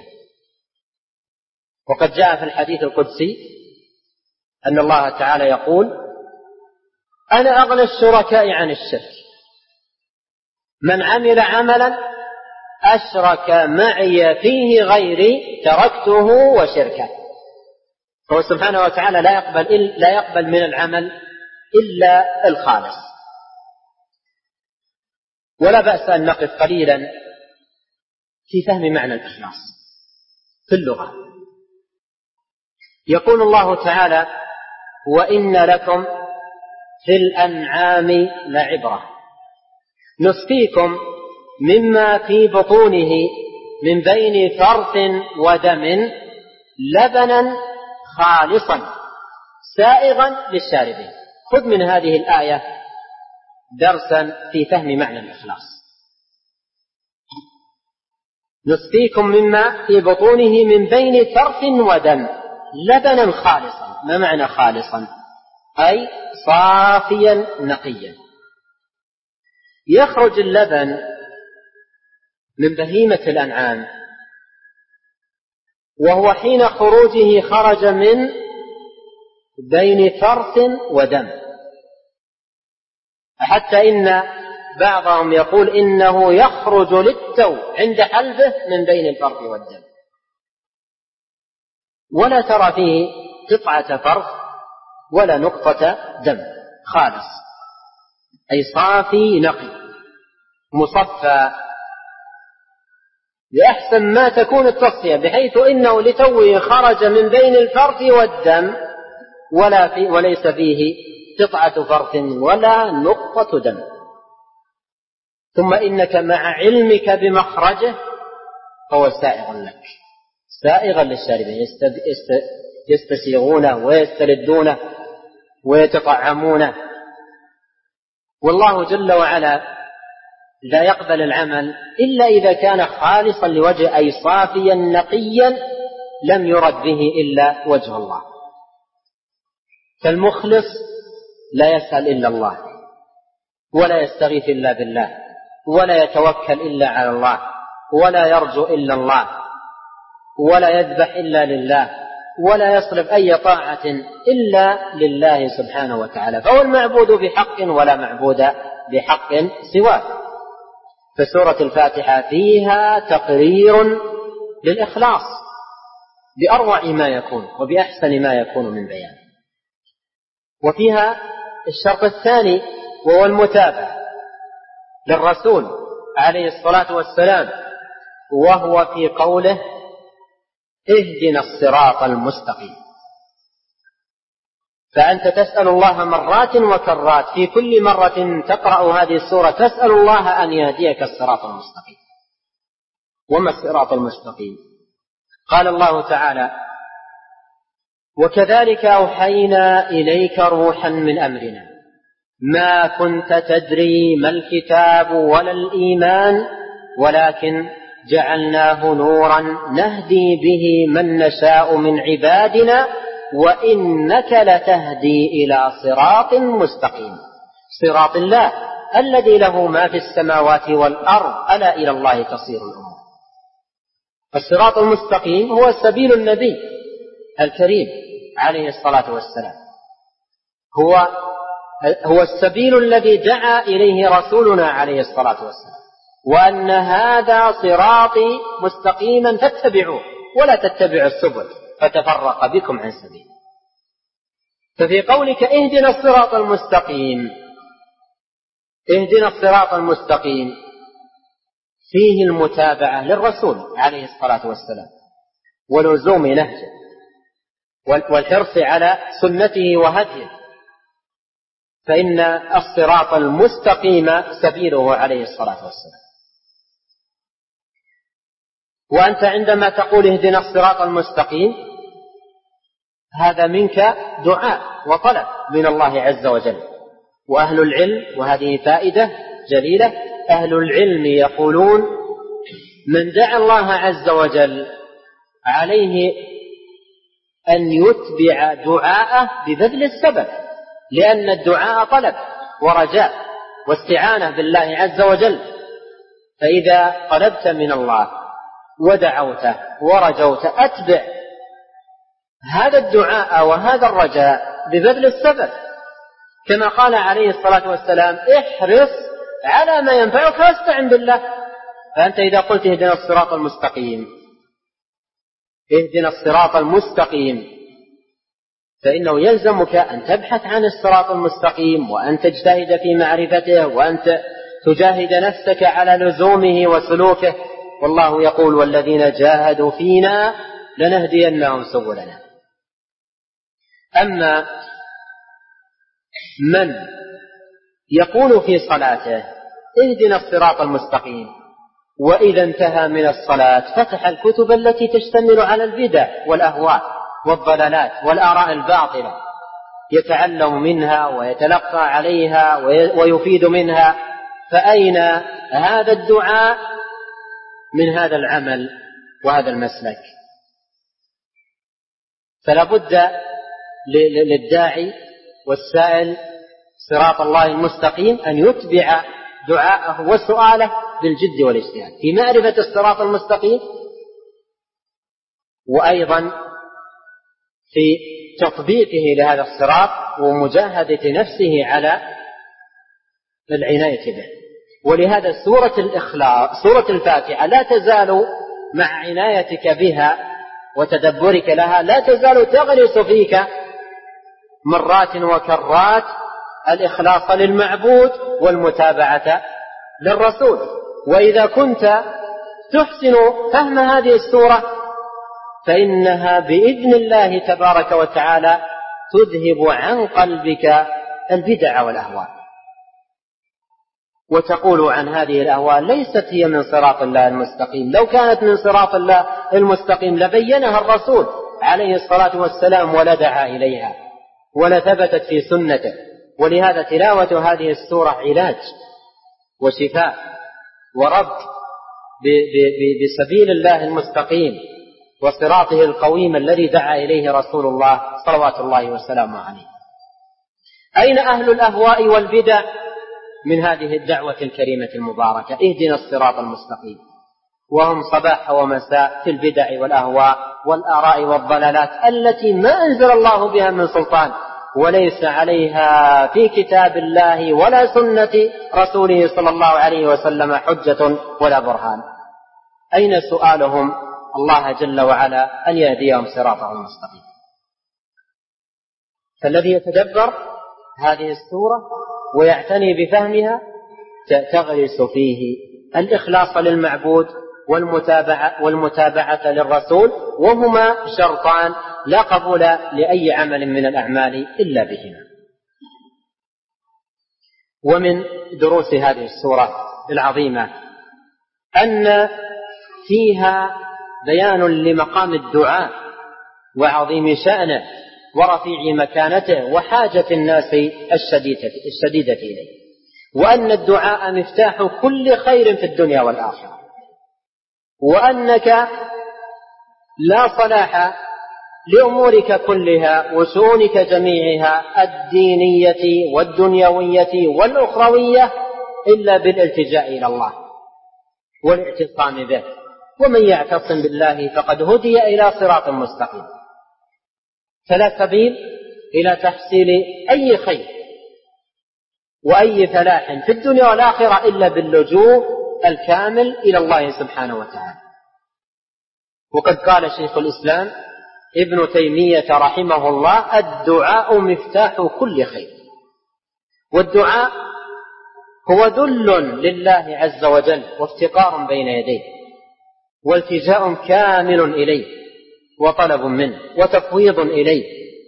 وقد جاء في الحديث القدسي أن الله تعالى يقول: أنا أغنى الشركاء عن الشرك، من عمل عملا أشرك معي فيه غيري تركته وشركه. فهو سبحانه وتعالى لا يقبل من العمل إلا الخالص. ولا بأس أن نقف قليلا في فهم معنى الإخلاص في اللغة. يقول الله تعالى: وإن لكم في الأنعام لعبرة نسقيكم مما في بطونه من بين فرث ودم لبنا خالصا سائغا للشاربين. خذ من هذه الآية درسا في فهم معنى الإخلاص. نسقيكم مما في بطونه من بين فرث ودم لبنا خالصا. ما معنى خالصا؟ أي صافيا نقيا. يخرج اللبن من بهيمة الأنعام، وهو حين خروجه خرج من بين فرث ودم، حتى إن بعضهم يقول إنه يخرج للتو عند حلبه من بين الفرث والدم، ولا ترى فيه قطعة فرث ولا نقطة دم، خالص أي صافي نقي مصفى بأحسن ما تكون التصفية، بحيث إنه لتوه خرج من بين الفرث والدم وليس فيه قطعة فرث ولا نقطة دم. ثم إنك مع علمك بمخرجه فهو سائغ لك، سائغا للشاربين، يستسيغونه ويستلذونه ويتطعمونه. والله جل وعلا لا يقبل العمل إلا إذا كان خالصا لوجه، أي صافيا نقيا لم يرد به إلا وجه الله. فالمخلص لا يسأل إلا الله، ولا يستغيث إلا بالله، ولا يتوكل إلا على الله، ولا يرجو إلا الله، ولا يذبح إلا لله، ولا يصرف أي طاعة إلا لله سبحانه وتعالى، فهو المعبود بحق ولا معبود بحق سواه. فسورة الفاتحة فيها تقرير للإخلاص بأروع ما يكون وبأحسن ما يكون من بيان. وفيها الشرط الثاني وهو المتابعة للرسول عليه الصلاة والسلام، وهو في قوله اهدنا الصراط المستقيم. فأنت تسأل الله مرات وكرات، في كل مرة تقرأ هذه السورة تسأل الله أن يهديك الصراط المستقيم. وما الصراط المستقيم؟ قال الله تعالى: وكذلك أوحينا إليك روحا من أمرنا ما كنت تدري ما الكتاب ولا الإيمان ولكن جعلناه نورا نهدي به من نشاء من عبادنا وإنك لتهدي إلى صراط مستقيم. صراط الله الذي له ما في السماوات والأرض، ألا إلى الله تصير الأمور. الصراط المستقيم هو سبيل النبي الكريم عليه الصلاة والسلام، هو السبيل الذي دعا إليه رسولنا عليه الصلاة والسلام، وأن هذا صراطي مستقيما فاتبعوه ولا تتبعوا السبل فتفرق بكم عن سبيله. ففي قولك اهدنا الصراط المستقيم، اهدنا الصراط المستقيم فيه المتابعة للرسول عليه الصلاة والسلام ولزوم نهجه والحرص على سنته وهديه، فإن الصراط المستقيم سبيله عليه الصلاة والسلام. وأنت عندما تقول اهدنا الصراط المستقيم هذا منك دعاء وطلب من الله عز وجل. وأهل العلم، وهذه فائدة جليلة، أهل العلم يقولون من دعا الله عز وجل عليه أن يتبع دعاءه ببذل السبب، لأن الدعاء طلب ورجاء واستعانة بالله عز وجل. فإذا طلبت من الله ودعوته ورجوت أتبع هذا الدعاء وهذا الرجاء ببذل السبب، كما قال عليه الصلاة والسلام: احرص على ما ينفعك واستعن بالله. فأنت إذا قلت اهدنا الصراط المستقيم، اهدنا الصراط المستقيم، فإنه يلزمك أن تبحث عن الصراط المستقيم وأن تجتهد في معرفته وأن تجاهد نفسك على لزومه وسلوكه. والله يقول: والذين جاهدوا فينا لنهدينهم سبلنا. أما من يقول في صلاته اهدنا الصراط المستقيم وإذا انتهى من الصلاة فتح الكتب التي تشتمل على البدع والأهواء والضلالات والآراء الباطلة يتعلم منها ويتلقى عليها ويفيد منها، فأين هذا الدعاء من هذا العمل وهذا المسلك؟ فلا بد للداعي والسائل صراط الله المستقيم أن يتبع دعاءه وسؤاله بالجد والاجتهاد في معرفة الصراط المستقيم، وأيضا في تطبيقه لهذا الصراط ومجاهدة نفسه على العناية به. ولهذا سورة الفاتحة لا تزال مع عنايتك بها وتدبرك لها لا تزال تغرس فيك مرات وكرات الإخلاص للمعبود والمتابعة للرسول. وإذا كنت تحسن فهم هذه السورة فإنها بإذن الله تبارك وتعالى تذهب عن قلبك البدع والأهواء، وتقول عن هذه الأهواء ليست هي من صراط الله المستقيم. لو كانت من صراط الله المستقيم لبينها الرسول عليه الصلاة والسلام ولدعا إليها ولثبتت في سنته. ولهذا تلاوة هذه السورة علاج وشفاء وربط بسبيل الله المستقيم وصراطه القويم الذي دعا إليه رسول الله صلوات الله وسلامه عليه. أين أهل الأهواء والبدع من هذه الدعوة الكريمة المباركة؟ اهدنا الصراط المستقيم. وهم صباح ومساء في البدع والأهواء والآراء والضلالات التي ما أنزل الله بها من سلطان، وليس عليها في كتاب الله ولا سنة رسوله صلى الله عليه وسلم حجة ولا برهان. أين سؤالهم الله جل وعلا أن يهديهم صراطه المستقيم؟ فالذي يتدبر هذه السورة ويعتني بفهمها تغرس فيه الإخلاص للمعبود والمتابعة للرسول، وهما شرطان لا قبول لأي عمل من الأعمال إلا بهما. ومن دروس هذه السورة العظيمة أن فيها بيان لمقام الدعاء وعظيم شأنه ورفيع مكانته وحاجة الناس الشديدة إليه، وأن الدعاء مفتاح كل خير في الدنيا والآخرة، وأنك لا صلاح لأمورك كلها وشؤونك جميعها الدينية والدنيوية والأخروية إلا بالالتجاء إلى الله والاعتصام به، ومن يعتصم بالله فقد هدي إلى صراط مستقيم. فلا سبيل إلى تحصيل أي خير وأي فلاح في الدنيا والآخرة إلا باللجوء الكامل إلى الله سبحانه وتعالى. وقد قال شيخ الإسلام ابن تيمية رحمه الله: الدعاء مفتاح كل خير. والدعاء هو ذل لله عز وجل وافتقار بين يديه والتجاء كامل إليه وطلب منه وتفويض إليه.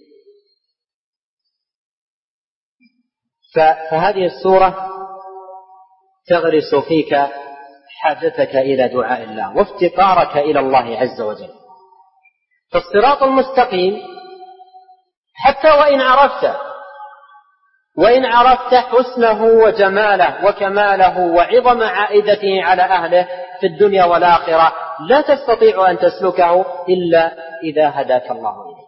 فهذه السورة تغرس فيك حاجتك إلى دعاء الله وافتقارك إلى الله عز وجل. فالصراط المستقيم حتى وإن عرفت حسنه وجماله وكماله وعظم عائدته على أهله في الدنيا والآخرة لا تستطيع أن تسلكه إلا إذا هداك الله إليه.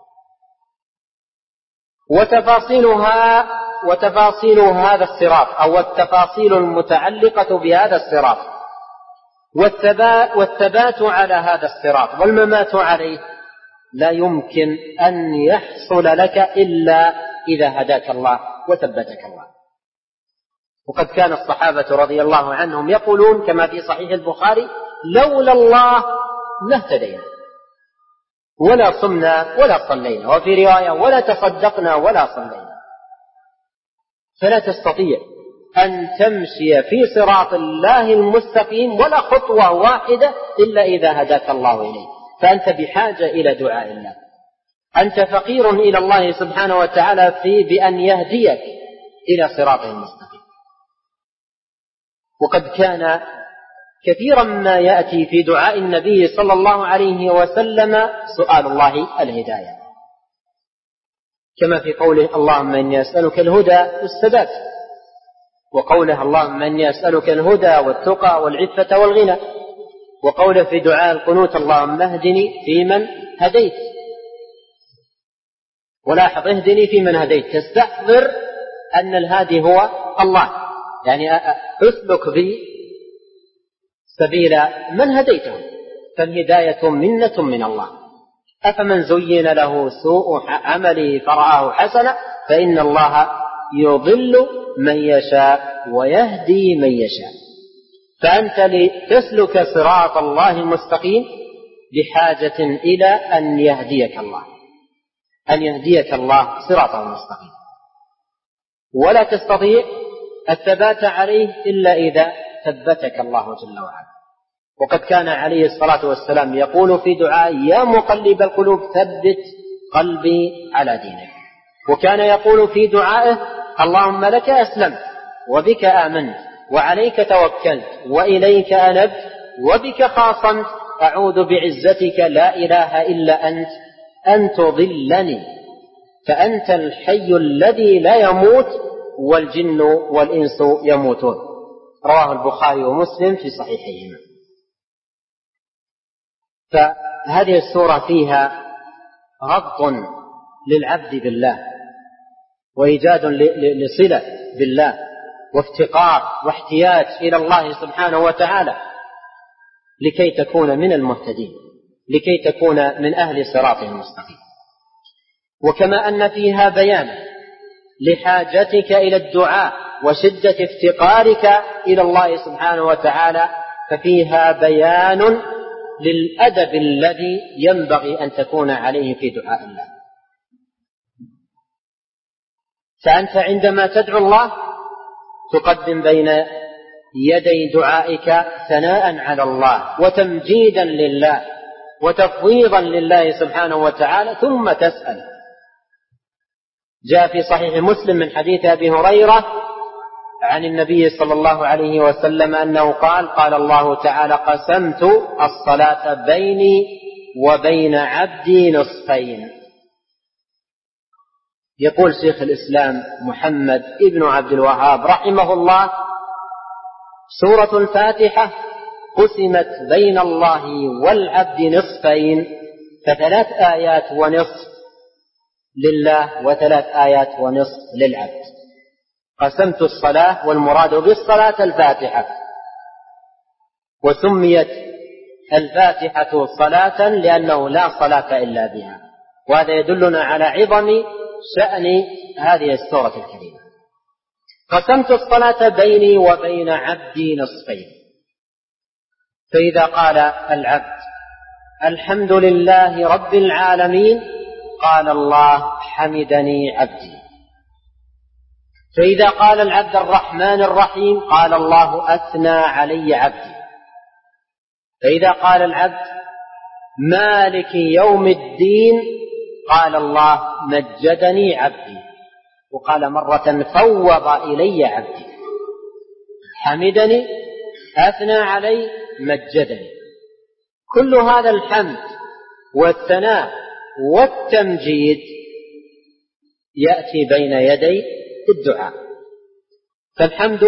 وتفاصيل هذا الصراط أو التفاصيل المتعلقة بهذا الصراط والثبات على هذا الصراط والممات عليه لا يمكن أن يحصل لك إلا إذا هداك الله وثبتك الله. وقد كان الصحابة رضي الله عنهم يقولون كما في صحيح البخاري: لولا الله ما اهتدينا ولا صمنا ولا صلينا، وفي رواية: ولا تصدقنا ولا صلينا. فلا تستطيع أن تمشي في صراط الله المستقيم ولا خطوة واحدة إلا إذا هداك الله إليه. فأنت بحاجة إلى دعاء الله، أنت فقير إلى الله سبحانه وتعالى بأن يهديك إلى صراطه المستقيم. وقد كان كثيرا ما يأتي في دعاء النبي صلى الله عليه وسلم سؤال الله الهداية، كما في قوله: اللهم إني أسألك الهدى والسداد، وقوله: اللهم إني أسألك الهدى والتقى والعفة والغنى، وقوله في دعاء القنوت: اللهم اهدني فيمن هديت. ولاحظ: اهدني فيمن هديت، تستحضر أن الهادي هو الله، يعني أسلك بي سبيل من هديته، فالهداية منة من الله. أفمن زين له سوء عمله فرآه حسنا فإن الله يضل من يشاء ويهدي من يشاء. فأنت لتسلك صراط الله المستقيم بحاجة إلى أن يهديك الله صراطه المستقيم، ولا تستطيع الثبات عليه إلا إذا ثبتك الله جل وعلا. وقد كان عليه الصلاة والسلام يقول في دعاء: يا مقلب القلوب ثبت قلبي على دينك. وكان يقول في دعائه: اللهم لك أسلمت وبك آمنت وعليك توكلت وإليك أنبت وبك خاصمت أعوذ بعزتك لا إله إلا أنت أن تضلني فأنت الحي الذي لا يموت والجن والإنس يموتون. رواه البخاري ومسلم في صحيحيهما. فهذه السورة فيها ربط للعبد بالله وإيجاد لصلة بالله وافتقار واحتياج إلى الله سبحانه وتعالى لكي تكون من المهتدين، لكي تكون من أهل صراطه المستقيم. وكما أن فيها بيان لحاجتك إلى الدعاء وشدة افتقارك إلى الله سبحانه وتعالى، ففيها بيان للأدب الذي ينبغي أن تكون عليه في دعاء الله. فأنت عندما تدعو الله تقدم بين يدي دعائك ثناء على الله وتمجيدا لله وتفويضا لله سبحانه وتعالى، ثم تسأل. جاء في صحيح مسلم من حديث أبي هريرة عن النبي صلى الله عليه وسلم أنه قال الله تعالى: قسمت الصلاة بيني وبين عبدي نصفين. يقول شيخ الإسلام محمد ابن عبد الوهاب رحمه الله: سورة الفاتحة قسمت بين الله والعبد نصفين، فثلاث آيات ونصف لله وثلاث آيات ونصف للعبد. قسمت الصلاة، والمراد بالصلاة الفاتحة، وسميت الفاتحة صلاة لأنه لا صلاة إلا بها، وهذا يدلنا على عظم شأن هذه السورة الكريمة. قسمت الصلاة بيني وبين عبدي نصفين، فإذا قال العبد الحمد لله رب العالمين قال الله حمدني عبدي. فإذا قال العبد الرحمن الرحيم قال الله أثنى علي عبدي. فإذا قال العبد مالك يوم الدين قال الله مجدني عبدي. وقال مرة فوض إلي عبدي. حمدني، أثنى علي، مجدني. كل هذا الحمد والثناء والتمجيد يأتي بين يدي الدعاء. فالحمد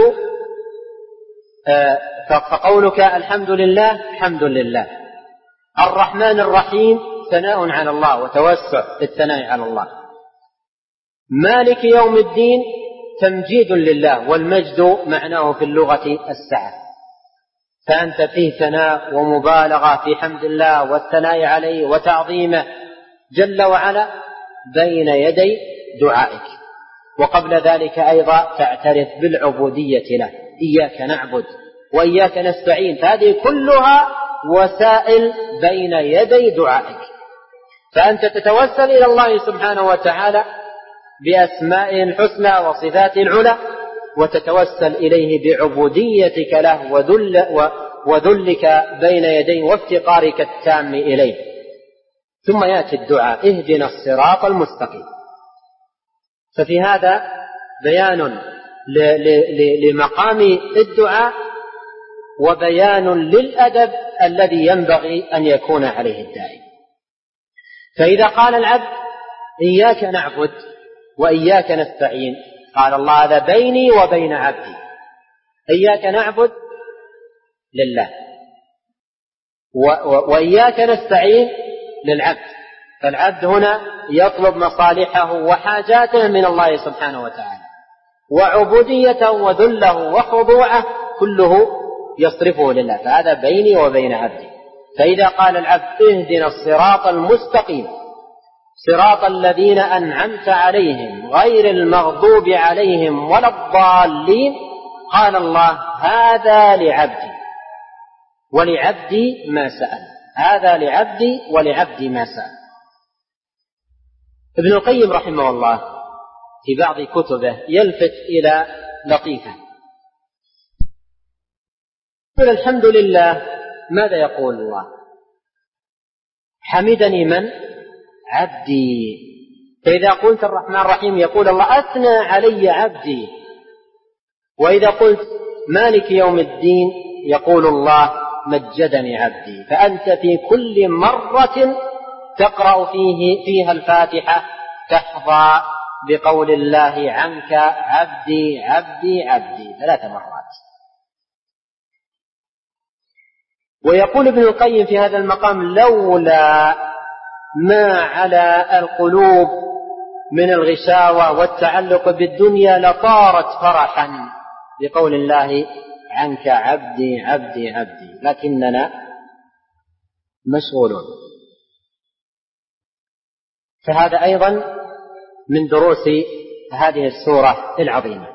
فقولك الحمد لله حمد لله، الرحمن الرحيم ثناء على الله وتوسع في الثناء على الله، مالك يوم الدين تمجيد لله، والمجد معناه في اللغة السعة. فأنت فيه ثناء ومبالغة في حمد الله والثناء عليه وتعظيمه جل وعلا بين يدي دعائك. وقبل ذلك أيضا تعترف بالعبودية له، إياك نعبد وإياك نستعين، فهذه كلها وسائل بين يدي دعائك. فأنت تتوسل إلى الله سبحانه وتعالى بأسمائه الحسنى وصفاته العلى، وتتوسل إليه بعبوديتك له وذلك بين يديه وافتقارك التام إليه. ثم يأتي الدعاء اهدنا الصراط المستقيم. ففي هذا بيان لمقام الدعاء وبيان للأدب الذي ينبغي أن يكون عليه الداعي. فإذا قال العبد إياك نعبد وإياك نستعين قال الله هذا بيني وبين عبدي. إياك نعبد لله، وإياك نستعين للعبد. فالعبد هنا يطلب مصالحه وحاجاته من الله سبحانه وتعالى، وعبوديته وذله وخضوعه كله يصرفه لله، فهذا بيني وبين عبدي. فإذا قال العبد اهدنا الصراط المستقيم صراط الذين أنعمت عليهم غير المغضوب عليهم ولا الضالين قال الله هذا لعبدي ولعبدي ما سأل. هذا لعبدي ولعبدي ما سأل. ابن القيم رحمه الله في بعض كتبه يلفت إلى لطيفة، يقول الحمد لله. ماذا يقول الله؟ حمدني من؟ عبدي. فإذا قلت الرحمن الرحيم يقول الله أثنى علي عبدي. وإذا قلت مالك يوم الدين يقول الله مجدني عبدي. فأنت في كل مرة تقرأ فيها الفاتحة تحظى بقول الله عنك عبدي عبدي عبدي 3 مرات. ويقول ابن القيم في هذا المقام لولا ما على القلوب من الغشاوة والتعلق بالدنيا لطارت فرحا بقول الله عنك عبدي عبدي عبدي، لكننا مشغولون. فهذا أيضا من دروس هذه السورة العظيمة.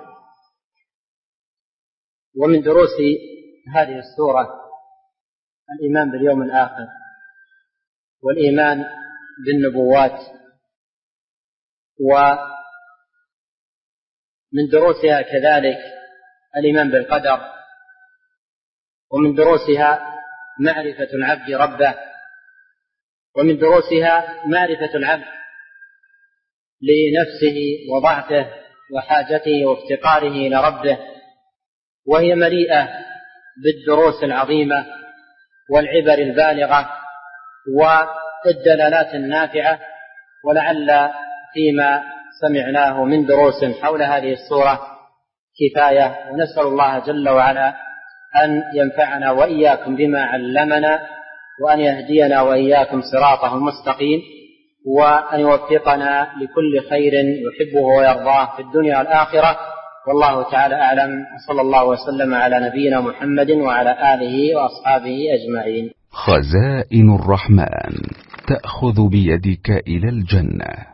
ومن دروس هذه السورة الإيمان باليوم الآخر والإيمان بالنبوات، ومن دروسها كذلك الإيمان بالقدر، ومن دروسها معرفة العبد ربه، ومن دروسها معرفة العبد لنفسه وضعفه وحاجته وافتقاره إلى ربه، وهي مليئة بالدروس العظيمة والعبر البالغة والدلالات النافعة. ولعل فيما سمعناه من دروس حول هذه السورة كفاية، ونسأل الله جل وعلا أن ينفعنا وإياكم بما علمنا، وأن يهدينا وإياكم صراطه المستقيم، وأن يوفقنا لكل خير يحبه ويرضاه في الدنيا والآخرة. والله تعالى أعلم، وصلى الله وسلم على نبينا محمد وعلى آله وأصحابه أجمعين. خزائن الرحمن تأخذ بيدك إلى الجنة.